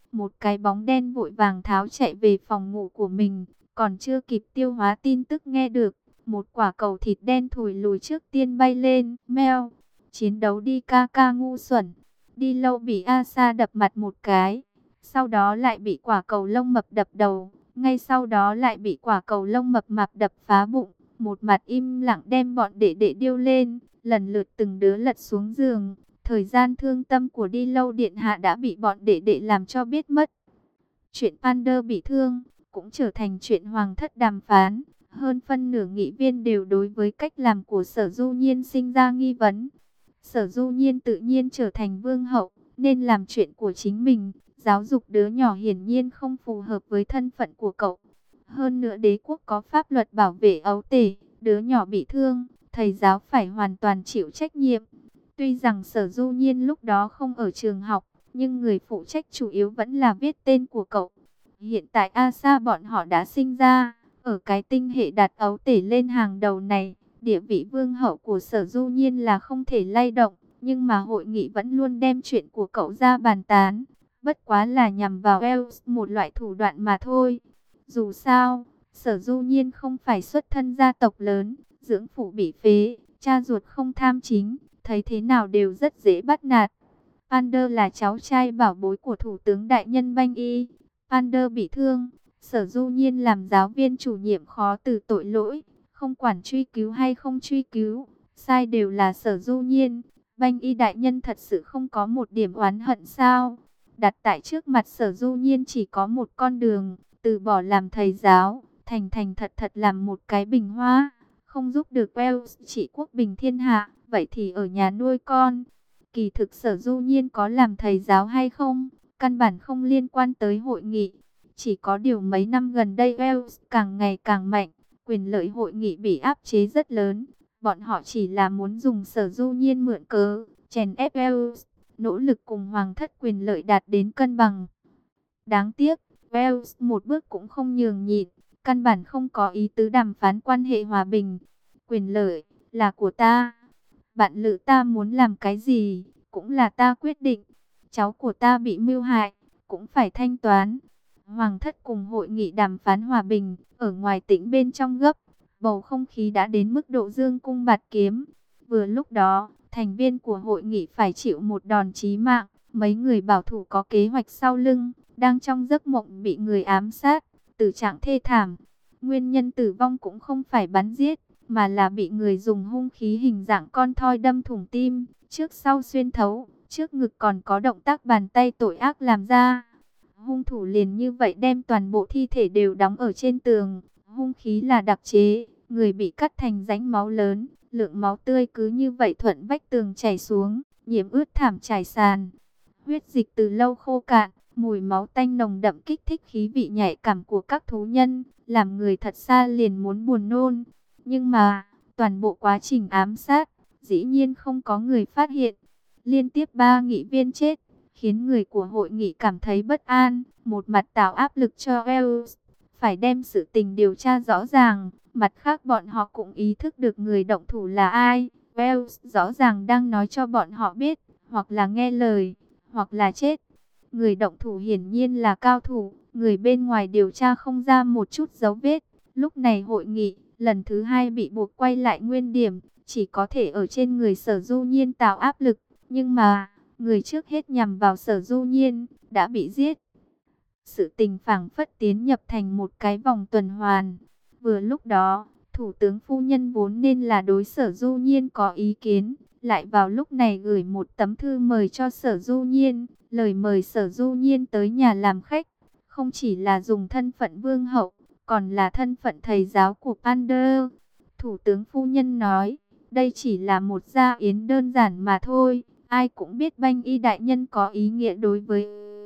một cái bóng đen vội vàng tháo chạy về phòng ngủ của mình, còn chưa kịp tiêu hóa tin tức nghe được, một quả cầu thịt đen thùi lùi trước tiên bay lên. Mèo, chiến đấu đi ca ca ngu xuẩn. Đi lâu bị Asa đập mặt một cái, sau đó lại bị quả cầu lông mập đập đầu, ngay sau đó lại bị quả cầu lông mập mạp đập phá bụng. Một mặt im lặng đem bọn đệ đệ điêu lên, lần lượt từng đứa lật xuống giường. Thời gian thương tâm của đi lâu điện hạ đã bị bọn đệ đệ làm cho biết mất. Chuyện Pander bị thương cũng trở thành chuyện hoàng thất đàm phán. Hơn phân nửa nghị viên đều đối với cách làm của Sở Du Nhiên sinh ra nghi vấn. Sở Du Nhiên tự nhiên trở thành vương hậu, nên làm chuyện của chính mình. Giáo dục đứa nhỏ hiển nhiên không phù hợp với thân phận của cậu. Hơn nữa đế quốc có pháp luật bảo vệ ấu tể, đứa nhỏ bị thương, thầy giáo phải hoàn toàn chịu trách nhiệm. Tuy rằng Sở Du Nhiên lúc đó không ở trường học, nhưng người phụ trách chủ yếu vẫn là viết tên của cậu. Hiện tại Asa bọn họ đã sinh ra, ở cái tinh hệ đặt ấu tể lên hàng đầu này, địa vị vương hậu của Sở Du Nhiên là không thể lay động, nhưng mà hội nghị vẫn luôn đem chuyện của cậu ra bàn tán. Bất quá là nhằm vào Wells một loại thủ đoạn mà thôi. Dù sao, Sở Du Nhiên không phải xuất thân gia tộc lớn, dưỡng phụ bị phế, cha ruột không tham chính, thấy thế nào đều rất dễ bắt nạt. Pander là cháu trai bảo bối của Thủ tướng Đại nhân Banh Y. Pander bị thương, Sở Du Nhiên làm giáo viên chủ nhiệm khó từ tội lỗi, không quản truy cứu hay không truy cứu, sai đều là Sở Du Nhiên. Banh Y đại nhân thật sự không có một điểm oán hận sao? Đặt tại trước mặt Sở Du Nhiên chỉ có một con đường, từ bỏ làm thầy giáo, thành thành thật thật làm một cái bình hoa, không giúp được Wells trị quốc bình thiên hạ, vậy thì ở nhà nuôi con. Kỳ thực Sở Du Nhiên có làm thầy giáo hay không, căn bản không liên quan tới hội nghị. Chỉ có điều mấy năm gần đây Wells càng ngày càng mạnh, quyền lợi hội nghị bị áp chế rất lớn. Bọn họ chỉ là muốn dùng Sở Du Nhiên mượn cớ, chèn ép Wells, nỗ lực cùng hoàng thất quyền lợi đạt đến cân bằng. Đáng tiếc, Wells một bước cũng không nhường nhịn, căn bản không có ý tứ đàm phán quan hệ hòa bình. Quyền lợi là của ta. Bạn lữ ta muốn làm cái gì, cũng là ta quyết định. Cháu của ta bị mưu hại, cũng phải thanh toán. Hoàng thất cùng hội nghị đàm phán hòa bình, ở ngoài tĩnh bên trong gấp. Bầu không khí đã đến mức độ dương cung bạt kiếm. Vừa lúc đó, thành viên của hội nghị phải chịu một đòn chí mạng. Mấy người bảo thủ có kế hoạch sau lưng, đang trong giấc mộng bị người ám sát, tử trạng thê thảm. Nguyên nhân tử vong cũng không phải bắn giết, mà là bị người dùng hung khí hình dạng con thoi đâm thủng tim, trước sau xuyên thấu, trước ngực còn có động tác bàn tay tội ác làm ra. Hung thủ liền như vậy đem toàn bộ thi thể đều đóng ở trên tường, hung khí là đặc chế, người bị cắt thành rãnh máu lớn, lượng máu tươi cứ như vậy thuận vách tường chảy xuống, nhiễm ướt thảm trải sàn. Huyết dịch từ lâu khô cạn, mùi máu tanh nồng đậm kích thích khí vị nhạy cảm của các thú nhân, làm người thật xa liền muốn buồn nôn. Nhưng mà, toàn bộ quá trình ám sát, dĩ nhiên không có người phát hiện. Liên tiếp 3 nghị viên chết, khiến người của hội nghị cảm thấy bất an. Một mặt tạo áp lực cho Wells, phải đem sự tình điều tra rõ ràng. Mặt khác bọn họ cũng ý thức được người động thủ là ai. Wells rõ ràng đang nói cho bọn họ biết, hoặc là nghe lời, hoặc là chết. Người động thủ hiển nhiên là cao thủ, người bên ngoài điều tra không ra một chút dấu vết. Lúc này hội nghị lần thứ 2 bị buộc quay lại nguyên điểm, chỉ có thể ở trên người Sở Du Nhiên tạo áp lực. Nhưng mà, người trước hết nhằm vào Sở Du Nhiên, đã bị giết. Sự tình phảng phất tiến nhập thành một cái vòng tuần hoàn. Vừa lúc đó, Thủ tướng phu nhân vốn nên là đối Sở Du Nhiên có ý kiến, lại vào lúc này gửi một tấm thư mời cho Sở Du Nhiên. Lời mời Sở Du Nhiên tới nhà làm khách, không chỉ là dùng thân phận vương hậu, còn là thân phận thầy giáo của Pander. Thủ tướng phu nhân nói, đây chỉ là một gia yến đơn giản mà thôi. Ai cũng biết Banh Y đại nhân có ý nghĩa đối với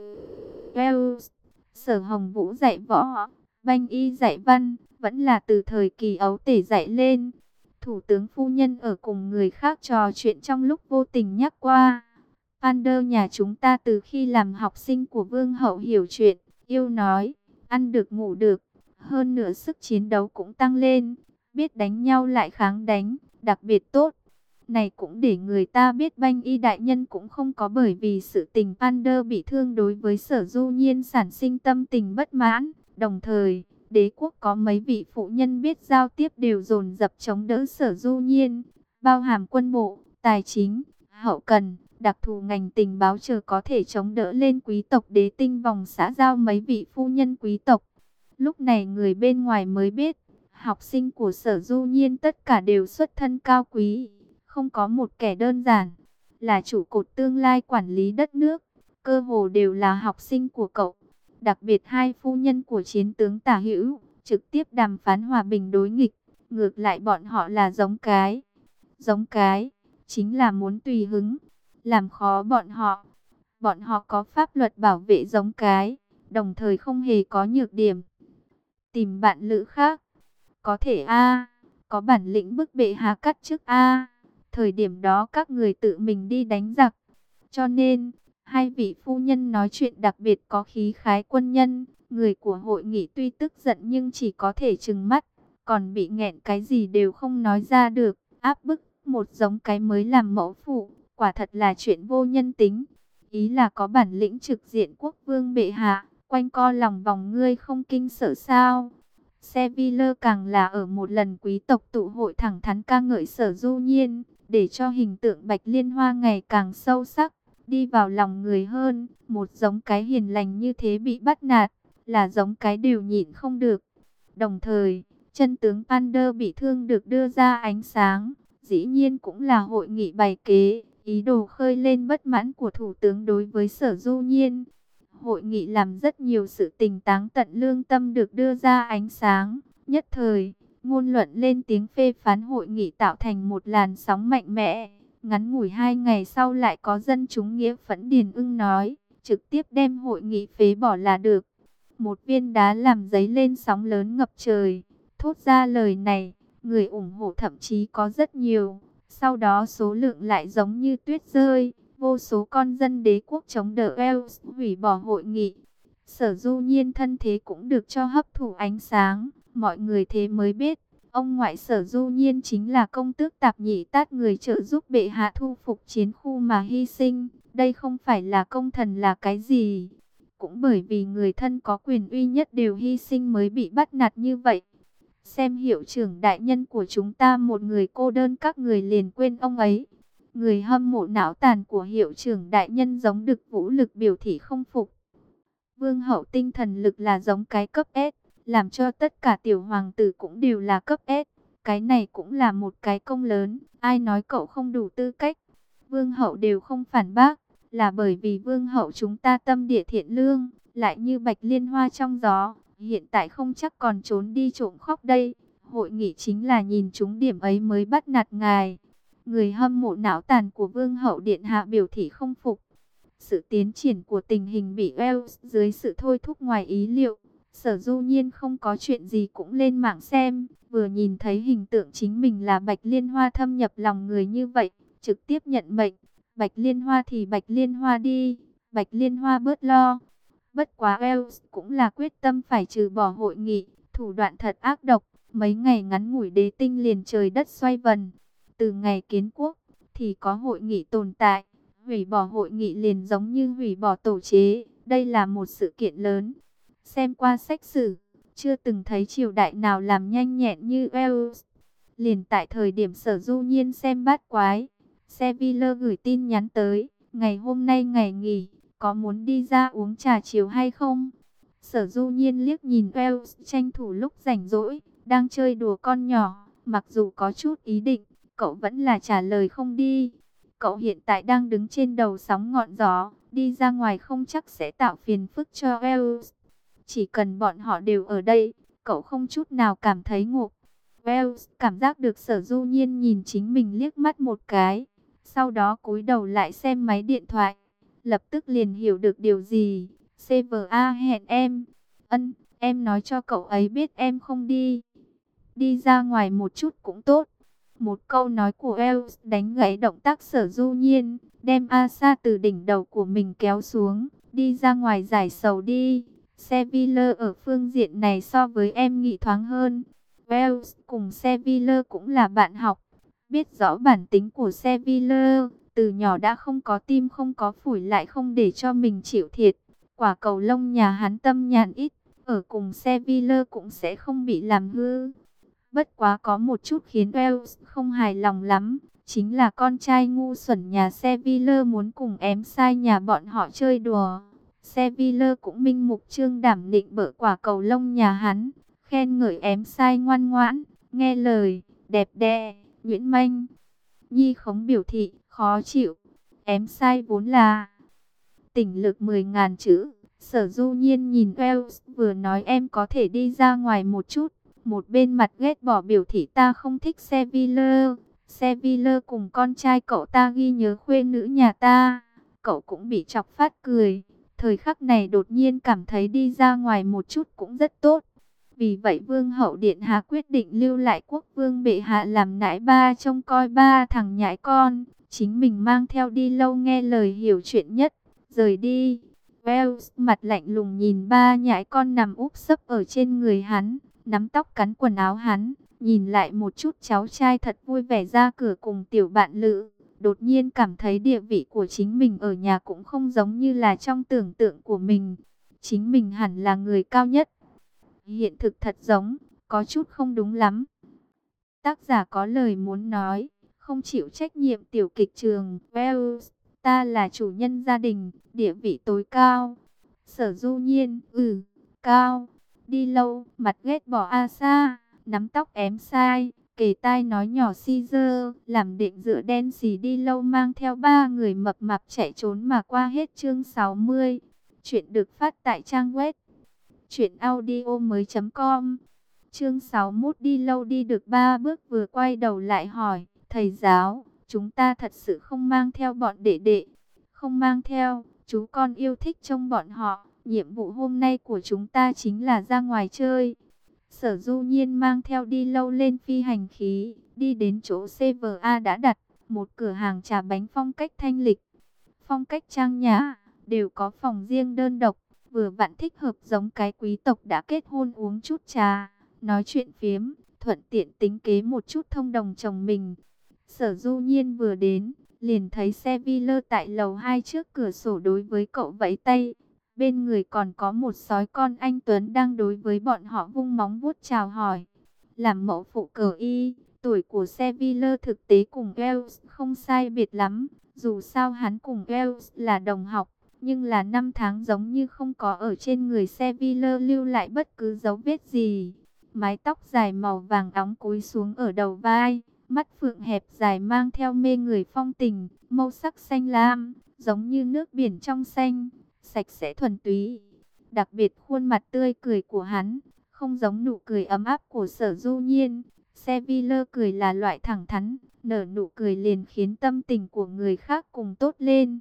Wells. Sở Hồng Vũ dạy võ, Banh Y dạy văn, vẫn là từ thời kỳ ấu tể dạy lên. Thủ tướng phu nhân ở cùng người khác trò chuyện trong lúc vô tình nhắc qua. Pander nhà chúng ta từ khi làm học sinh của vương hậu hiểu chuyện, yêu nói, ăn được ngủ được, hơn nữa sức chiến đấu cũng tăng lên, biết đánh nhau lại kháng đánh, đặc biệt tốt. Này cũng để người ta biết Banh Y đại nhân cũng không có bởi vì sự tình Pander bị thương đối với Sở Du Nhiên sản sinh tâm tình bất mãn. Đồng thời, đế quốc có mấy vị phụ nhân biết giao tiếp đều dồn dập chống đỡ Sở Du Nhiên, bao hàm quân bộ, tài chính, hậu cần, đặc thù ngành tình báo chờ có thể chống đỡ lên quý tộc đế tinh vòng xã giao mấy vị phu nhân quý tộc. Lúc này người bên ngoài mới biết, học sinh của Sở Du Nhiên tất cả đều xuất thân cao quý, không có một kẻ đơn giản, là trụ cột tương lai quản lý đất nước, cơ hồ đều là học sinh của cậu. Đặc biệt hai phu nhân của chiến tướng Tả Hữu, trực tiếp đàm phán hòa bình đối nghịch, ngược lại bọn họ là giống cái. Giống cái, chính là muốn tùy hứng, làm khó bọn họ. Bọn họ có pháp luật bảo vệ giống cái, đồng thời không hề có nhược điểm. Tìm bạn lữ khác, có thể có bản lĩnh bức bệ hạ cắt chức thời điểm đó các người tự mình đi đánh giặc. Cho nên, hai vị phu nhân nói chuyện đặc biệt có khí khái quân nhân. Người của hội nghị tuy tức giận nhưng chỉ có thể trừng mắt, còn bị nghẹn cái gì đều không nói ra được. Áp bức một giống cái mới làm mẫu phụ, quả thật là chuyện vô nhân tính. Ý là có bản lĩnh trực diện quốc vương bệ hạ, quanh co lòng vòng ngươi không kinh sợ sao? Seville càng là ở một lần quý tộc tụ hội thẳng thắn ca ngợi Sở Du Nhiên, để cho hình tượng Bạch Liên Hoa ngày càng sâu sắc, đi vào lòng người hơn. Một giống cái hiền lành như thế bị bắt nạt, là giống cái đều nhịn không được. Đồng thời, chân tướng Pander bị thương được đưa ra ánh sáng, dĩ nhiên cũng là hội nghị bày kế, ý đồ khơi lên bất mãn của thủ tướng đối với Sở Du Nhiên. Hội nghị làm rất nhiều sự tình táng tận lương tâm được đưa ra ánh sáng. Nhất thời, ngôn luận lên tiếng phê phán hội nghị tạo thành một làn sóng mạnh mẽ. Ngắn ngủi 2 ngày sau lại có dân chúng nghĩa phẫn Điền Ưng nói, trực tiếp đem hội nghị phế bỏ là được. Một viên đá làm dấy lên sóng lớn ngập trời. Thốt ra lời này, người ủng hộ thậm chí có rất nhiều. Sau đó số lượng lại giống như tuyết rơi. Vô số con dân đế quốc chống đỡ Wales hủy bỏ hội nghị. Sở Du Nhiên thân thế cũng được cho hấp thụ ánh sáng. Mọi người thế mới biết, ông ngoại Sở Du Nhiên chính là công tước Tạp Nhĩ Tát, người trợ giúp bệ hạ thu phục chiến khu mà hy sinh. Đây không phải là công thần là cái gì. Cũng bởi vì người thân có quyền uy nhất đều hy sinh mới bị bắt nạt như vậy. Xem hiệu trưởng đại nhân của chúng ta một người cô đơn các người liền quên ông ấy. Người hâm mộ não tàn của hiệu trưởng đại nhân giống Đực Vũ Lực biểu thị không phục. Vương hậu tinh thần lực là giống cái cấp S, làm cho tất cả tiểu hoàng tử cũng đều là cấp S. Cái này cũng là một cái công lớn, ai nói cậu không đủ tư cách. Vương hậu đều không phản bác, là bởi vì vương hậu chúng ta tâm địa thiện lương, lại như bạch liên hoa trong gió, hiện tại không chắc còn trốn đi trộm khóc đây. Hội nghị chính là nhìn chúng điểm ấy mới bắt nạt ngài. Người hâm mộ não tàn của vương hậu điện hạ biểu thị không phục. Sự tiến triển của tình hình bị Wales dưới sự thôi thúc ngoài ý liệu. Sở Du Nhiên không có chuyện gì cũng lên mạng xem, vừa nhìn thấy hình tượng chính mình là Bạch Liên Hoa thâm nhập lòng người như vậy, trực tiếp nhận mệnh. Bạch Liên Hoa thì Bạch Liên Hoa đi, Bạch Liên Hoa bớt lo. Bất quá Wales cũng là quyết tâm phải trừ bỏ hội nghị, thủ đoạn thật ác độc. Mấy ngày ngắn ngủi đế tinh liền trời đất xoay vần. Từ ngày kiến quốc thì có hội nghị tồn tại, hủy bỏ hội nghị liền giống như hủy bỏ tổ chế. Đây là một sự kiện lớn. Xem qua sách sử, chưa từng thấy triều đại nào làm nhanh nhẹn như Wales. Liền tại thời điểm Sở Du Nhiên xem bát quái, Seville gửi tin nhắn tới, ngày hôm nay ngày nghỉ, có muốn đi ra uống trà chiều hay không? Sở Du Nhiên liếc nhìn Wales tranh thủ lúc rảnh rỗi, đang chơi đùa con nhỏ, mặc dù có chút ý định, cậu vẫn là trả lời không đi. Cậu hiện tại đang đứng trên đầu sóng ngọn gió, đi ra ngoài không chắc sẽ tạo phiền phức cho Wales. Chỉ cần bọn họ đều ở đây, cậu không chút nào cảm thấy ngộp. Wales cảm giác được Sở Du Nhiên nhìn chính mình liếc mắt một cái, sau đó cúi đầu lại xem máy điện thoại, lập tức liền hiểu được điều gì. CVA hẹn em. Em nói cho cậu ấy biết em không đi. Đi ra ngoài một chút cũng tốt. Một câu nói của Wales đánh gãy động tác Sở Du Nhiên, đem Asa từ đỉnh đầu của mình kéo xuống, đi ra ngoài giải sầu đi. Seville ở phương diện này so với em nghĩ thoáng hơn. Wales cùng Seville cũng là bạn học. biết rõ bản tính của Sevilla, từ nhỏ đã không có tim không có phổi, lại không để cho mình chịu thiệt. Quả cầu lông nhà hắn tâm nhàn ít, ở cùng Sevilla cũng sẽ không bị làm hư. Bất quá có một chút khiến Wells không hài lòng lắm, chính là con trai ngu xuẩn nhà Sevilla muốn cùng ém sai nhà bọn họ chơi đùa. Sevilla cũng minh mục trương đảm nịnh bợ quả cầu lông nhà hắn, khen ngợi ém sai ngoan ngoãn, nghe lời, đẹp đẽ, nhuyễn manh. Nhi khống biểu thị, khó chịu. Ém sai vốn là tỉnh lực 10.000 chữ. Sở Du Nhiên nhìn Wells vừa nói em có thể đi ra ngoài một chút. Một bên mặt ghét bỏ biểu thị ta không thích Sevilla. Sevilla cùng con trai cậu ta ghi nhớ khuê nữ nhà ta. Cậu cũng bị chọc phát cười. Thời khắc này đột nhiên cảm thấy đi ra ngoài một chút cũng rất tốt. Vì vậy Vương hậu điện hạ quyết định lưu lại quốc vương bệ hạ làm nãi ba trông coi ba thằng nhãi con. Chính mình mang theo đi lâu nghe lời hiểu chuyện nhất. Rời đi. Wells mặt lạnh lùng nhìn ba nhãi con nằm úp sấp ở trên người hắn. Nắm tóc cắn quần áo hắn. Nhìn lại một chút cháu trai thật vui vẻ ra cửa cùng tiểu bạn lữ. Đột nhiên cảm thấy địa vị của chính mình ở nhà cũng không giống như là trong tưởng tượng của mình. Chính mình hẳn là người cao nhất. Hiện thực thật giống, có chút không đúng lắm. Tác giả có lời muốn nói, không chịu trách nhiệm tiểu kịch trường. Wells, ta là chủ nhân gia đình, địa vị tối cao. Sở Du Nhiên, cao. Đi lâu, mặt ghét bỏ Asa, nắm tóc ém sai, kề tai nói nhỏ Caesar, làm định dựa đen xì. Đi lâu mang theo ba người mập mạp chạy trốn mà qua hết chương 60. Chuyện được phát tại trang web truyệnaudiomoi.com. Chương 61 đi lâu đi được 3 bước vừa quay đầu lại hỏi, thầy giáo, chúng ta thật sự không mang theo bọn đệ đệ? Không mang theo, chú con yêu thích trông bọn họ, nhiệm vụ hôm nay của chúng ta chính là ra ngoài chơi. Sở Du Nhiên mang theo đi lâu lên phi hành khí, đi đến chỗ CVA đã đặt, một cửa hàng trà bánh phong cách thanh lịch, phong cách trang nhã, đều có phòng riêng đơn độc, vừa vặn thích hợp giống cái quý tộc đã kết hôn uống chút trà, nói chuyện phiếm, thuận tiện tính kế một chút thông đồng chồng mình. Sở Du Nhiên vừa đến, liền thấy Sevilla tại lầu 2 trước cửa sổ đối với cậu vẫy tay. Bên người còn có một sói con anh Tuấn đang đối với bọn họ vung móng vuốt chào hỏi. Làm mẫu phụ cờ y, tuổi của Sevilla thực tế cùng Wells không sai biệt lắm. Dù sao hắn cùng Wells là đồng học, nhưng là năm tháng giống như không có ở trên người Sevilla lưu lại bất cứ dấu vết gì. Mái tóc dài màu vàng óng cúi xuống ở đầu vai, mắt phượng hẹp dài mang theo mê người phong tình, màu sắc xanh lam, giống như nước biển trong xanh, sạch sẽ thuần túy. Đặc biệt khuôn mặt tươi cười của hắn, không giống nụ cười ấm áp của Sở Du Nhiên. Sevilla cười là loại thẳng thắn, nở nụ cười liền khiến tâm tình của người khác cùng tốt lên.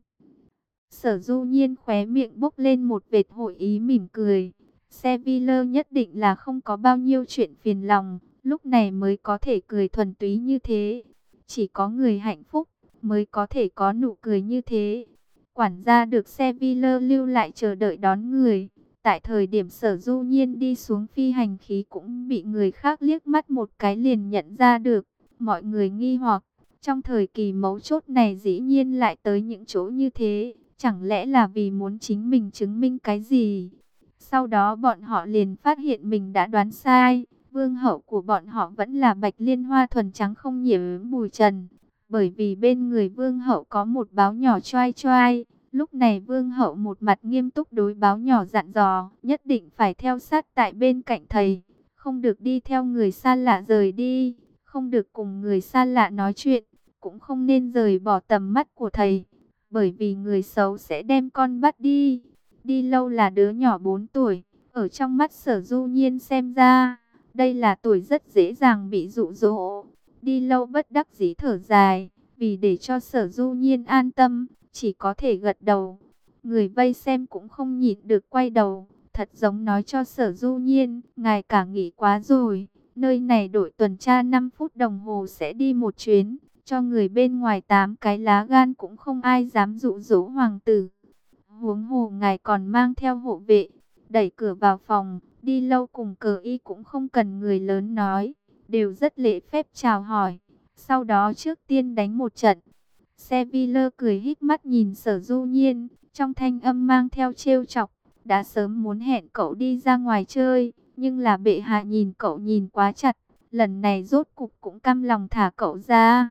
Sở Du Nhiên khóe miệng bốc lên một vệt hội ý mỉm cười. Sevilla nhất định là không có bao nhiêu chuyện phiền lòng, lúc này mới có thể cười thuần túy như thế. Chỉ có người hạnh phúc mới có thể có nụ cười như thế. Quản gia được Sevilla lưu lại chờ đợi đón người. Tại thời điểm Sở Du Nhiên đi xuống phi hành khí cũng bị người khác liếc mắt một cái liền nhận ra được. Mọi người nghi hoặc, trong thời kỳ mấu chốt này dĩ nhiên lại tới những chỗ như thế. Chẳng lẽ là vì muốn chính mình chứng minh cái gì? Sau đó bọn họ liền phát hiện mình đã đoán sai. Vương hậu của bọn họ vẫn là Bạch Liên Hoa thuần trắng không nhiễm bụi trần. Bởi vì bên người vương hậu có một báo nhỏ choai choai. Lúc này vương hậu một mặt nghiêm túc đối báo nhỏ dặn dò, nhất định phải theo sát tại bên cạnh thầy. Không được đi theo người xa lạ rời đi, không được cùng người xa lạ nói chuyện, cũng không nên rời bỏ tầm mắt của thầy. Bởi vì người xấu sẽ đem con bắt đi. Đi lâu là đứa nhỏ 4 tuổi, ở trong mắt Sở Du Nhiên xem ra, đây là tuổi rất dễ dàng bị dụ dỗ. Đi lâu bất đắc dĩ thở dài, vì để cho Sở Du Nhiên an tâm, chỉ có thể gật đầu. Người vây xem cũng không nhịn được quay đầu, thật giống nói cho Sở Du Nhiên, ngài cả nghỉ quá rồi, nơi này đội tuần tra 5 phút đồng hồ sẽ đi một chuyến, cho người bên ngoài 8 cái lá gan cũng không ai dám dụ dỗ hoàng tử. Huống hồ ngài còn mang theo hộ vệ. Đẩy cửa vào phòng, đi lâu cùng cờ y cũng không cần người lớn nói, đều rất lễ phép chào hỏi. sau đó trước tiên đánh một trận. Sevilla cười híp mắt nhìn Sở Du Nhiên, trong thanh âm mang theo trêu chọc, đã sớm muốn hẹn cậu đi ra ngoài chơi, nhưng là bệ hạ nhìn cậu nhìn quá chặt, lần này rốt cục cũng căm lòng thả cậu ra.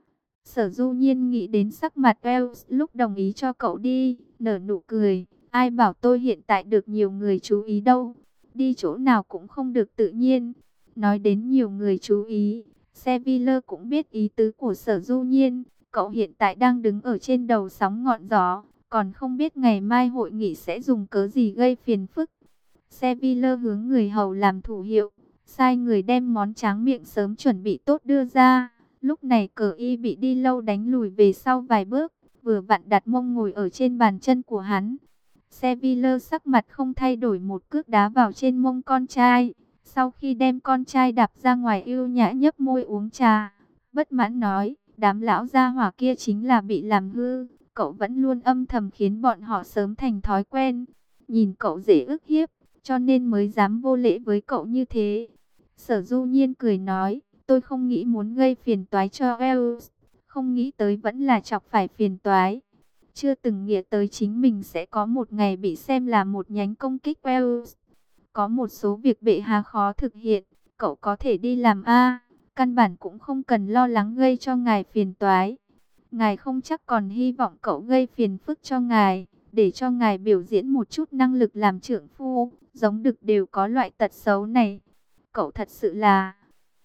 Sở Du Nhiên nghĩ đến sắc mặt Wells lúc đồng ý cho cậu đi, nở nụ cười, ai bảo tôi hiện tại được nhiều người chú ý đâu, đi chỗ nào cũng không được tự nhiên. Nói đến nhiều người chú ý, Sevilla cũng biết ý tứ của Sở Du Nhiên, cậu hiện tại đang đứng ở trên đầu sóng ngọn gió, còn không biết ngày mai hội nghị sẽ dùng cớ gì gây phiền phức. Sevilla hướng người hầu làm thủ hiệu, sai người đem món tráng miệng sớm chuẩn bị tốt đưa ra. Lúc này Cờ Y bị đi lâu đánh lùi về sau vài bước, vừa vặn đặt mông ngồi ở trên bàn chân của hắn. Sevilla sắc mặt không thay đổi một cước đá vào trên mông con trai. Sau khi đem con trai đạp ra ngoài ưu nhã nhấp môi uống trà, bất mãn nói, đám lão gia hỏa kia chính là bị làm hư. Cậu vẫn luôn âm thầm khiến bọn họ sớm thành thói quen. Nhìn cậu dễ ức hiếp, cho nên mới dám vô lễ với cậu như thế. Sở Du Nhiên cười nói, tôi không nghĩ muốn gây phiền toái cho Wells, không nghĩ tới vẫn là chọc phải phiền toái. Chưa từng nghĩ tới chính mình sẽ có một ngày bị xem là một nhánh công kích Wells. Có một số việc bệ hạ khó thực hiện, cậu có thể đi làm a, căn bản cũng không cần lo lắng gây cho ngài phiền toái. Ngài không chắc còn hy vọng cậu gây phiền phức cho ngài, để cho ngài biểu diễn một chút năng lực làm trưởng phu, giống đực đều có loại tật xấu này. Cậu thật sự là...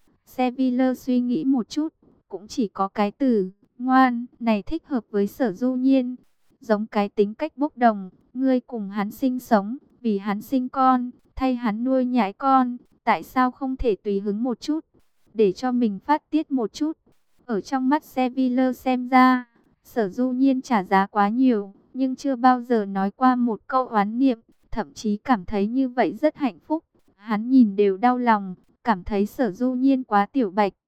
Sevilla suy nghĩ một chút, cũng chỉ có cái từ ngoan này thích hợp với Sở Du Nhiên, giống cái tính cách bốc đồng, ngươi cùng hắn sinh sống, vì hắn sinh con, thay hắn nuôi nhãi con, tại sao không thể tùy hứng một chút, để cho mình phát tiết một chút. Ở trong mắt Sevilla xem ra, Sở Du Nhiên trả giá quá nhiều, nhưng chưa bao giờ nói qua một câu oán niệm, thậm chí cảm thấy như vậy rất hạnh phúc. Hắn nhìn đều đau lòng, cảm thấy Sở Du Nhiên quá tiểu bạch,